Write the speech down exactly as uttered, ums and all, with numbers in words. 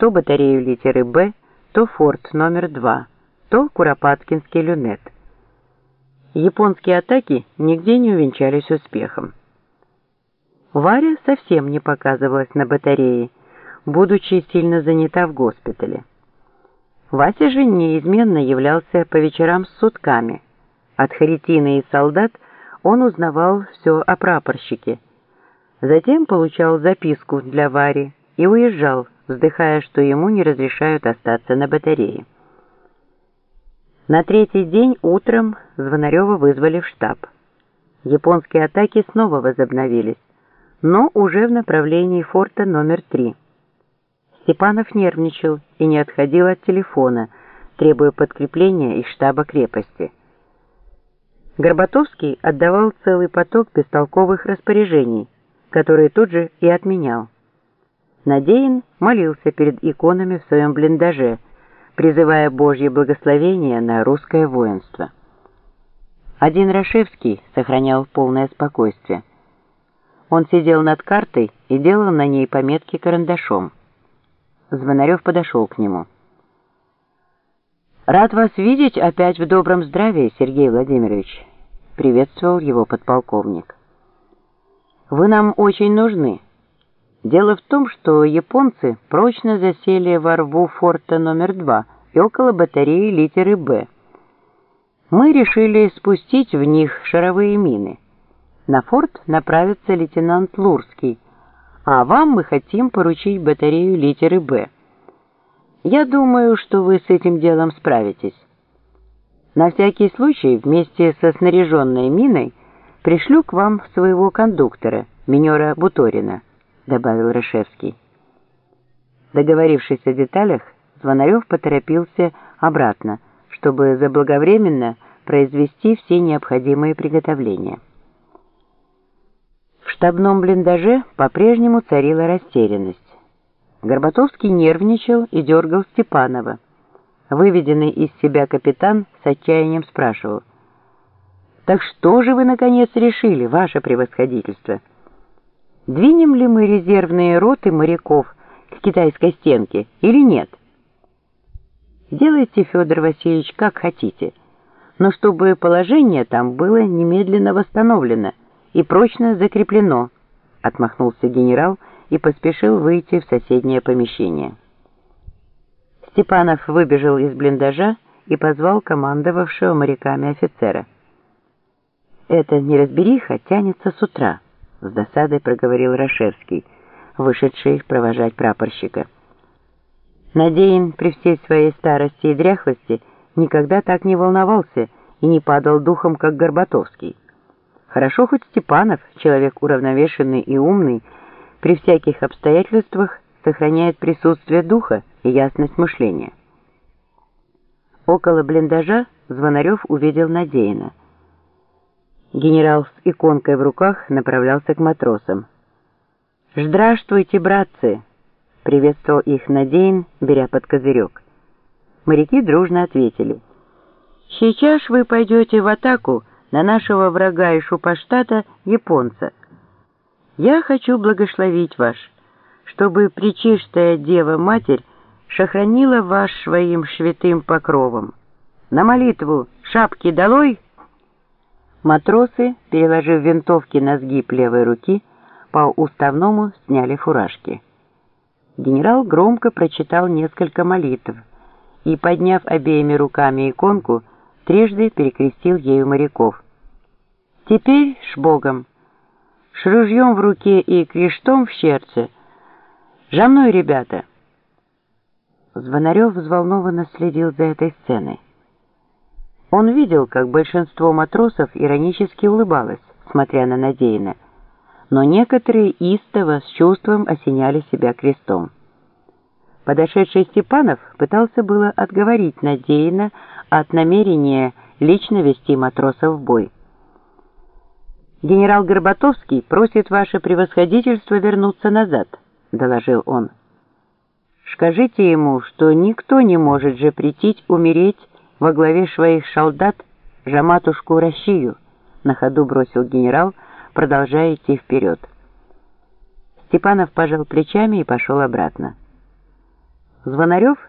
то батарею литеры «Б», то форт номер два, то Куропаткинский люнет. Японские атаки нигде не увенчались успехом. Варя совсем не показывалась на батарее, будучи сильно занята в госпитале. Вася же неизменно являлся по вечерам с сутками. От Харитины и солдат он узнавал все о прапорщике. Затем получал записку для Вари и уезжал, вздыхая, что ему не разрешают остаться на батарее. На третий день утром Звонарева вызвали в штаб. Японские атаки снова возобновились, но уже в направлении форта номер три. Степанов нервничал и не отходил от телефона, требуя подкрепления из штаба крепости. Горбатовский отдавал целый поток бестолковых распоряжений, которые тут же и отменял. Надеин молился перед иконами в своем блиндаже, призывая Божье благословение на русское воинство. Один Рашевский сохранял полное спокойствие. Он сидел над картой и делал на ней пометки карандашом. Звонарев подошел к нему. «Рад вас видеть опять в добром здравии, Сергей Владимирович», — приветствовал его подполковник. «Вы нам очень нужны. Дело в том, что японцы прочно засели во рву форта номер два и около батареи литеры «Б». Мы решили спустить в них шаровые мины. На форт направится лейтенант Лурский, а вам мы хотим поручить батарею литеры «Б». Я думаю, что вы с этим делом справитесь. На всякий случай вместе со снаряженной миной пришлю к вам своего кондуктора, минера Буторина», — добавил Рашевский. Договорившись о деталях, Звонарев поторопился обратно, чтобы заблаговременно произвести все необходимые приготовления. В штабном блиндаже по-прежнему царила растерянность. Горбатовский нервничал и дергал Степанова. Выведенный из себя капитан с отчаянием спрашивал: «Так что же вы, наконец, решили, ваше превосходительство? Двинем ли мы резервные роты моряков к китайской стенке или нет?» «Делайте, Федор Васильевич, как хотите, но чтобы положение там было немедленно восстановлено и прочно закреплено», — отмахнулся генерал и поспешил выйти в соседнее помещение. Степанов выбежал из блиндажа и позвал командовавшего моряками офицера. «Эта неразбериха тянется с утра», — с досадой проговорил Рашевский, вышедший провожать прапорщика. Надеин при всей своей старости и дряхлости никогда так не волновался и не падал духом, как Горбатовский. Хорошо хоть Степанов, человек уравновешенный и умный, при всяких обстоятельствах сохраняет присутствие духа и ясность мышления. Около блиндажа Звонарев увидел Надеина. Генерал с иконкой в руках направлялся к матросам. «Здравствуйте, братцы!» — приветствовал их Надеин, беря под козырек. Моряки дружно ответили: «Сейчас вы пойдете в атаку на нашего врага и шупаштата японца. Я хочу благословить вас, чтобы Пречистая Дева-Матерь сохранила вас своим святым покровом. На молитву шапки долой!» Матросы, переложив винтовки на сгиб левой руки, по уставному сняли фуражки. Генерал громко прочитал несколько молитв и, подняв обеими руками иконку, трижды перекрестил ею моряков. «Теперь с Богом! С ружьем в руке и крестом в сердце! За мной, ребята!» Звонарев взволнованно следил за этой сценой. Он видел, как большинство матросов иронически улыбалось, смотря на Надеина, но некоторые истово с чувством осеняли себя крестом. Подошедший Степанов пытался было отговорить Надеина от намерения лично вести матросов в бой. «Генерал Горбатовский просит ваше превосходительство вернуться назад», — доложил он. «Скажите ему, что никто не может же претить умереть во главе своих солдат за матушку Россию», — на ходу бросил генерал, продолжая идти вперед. Степанов пожал плечами и пошел обратно. Звонарев